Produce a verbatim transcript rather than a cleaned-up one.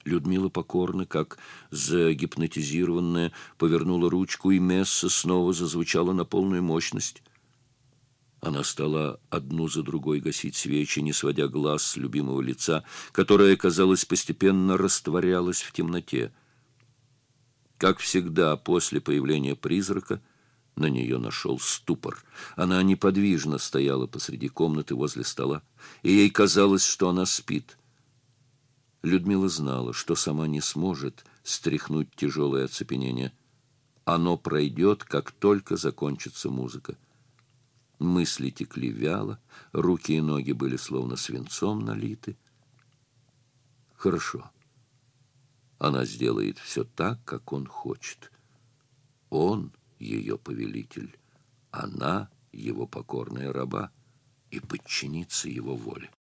Людмила покорно, как загипнотизированная, повернула ручку, и месса снова зазвучала на полную мощность. Она стала одну за другой гасить свечи, не сводя глаз с любимого лица, которое, казалось, постепенно растворялось в темноте. Как всегда, после появления призрака на нее нашел ступор. Она неподвижно стояла посреди комнаты возле стола, и ей казалось, что она спит. Людмила знала, что сама не сможет стряхнуть тяжелое оцепенение. Оно пройдет, как только закончится музыка. Мысли текли вяло, руки и ноги были словно свинцом налиты. Хорошо. Она сделает все так, как он хочет. Он ее повелитель, она его покорная раба, и подчинится его воле.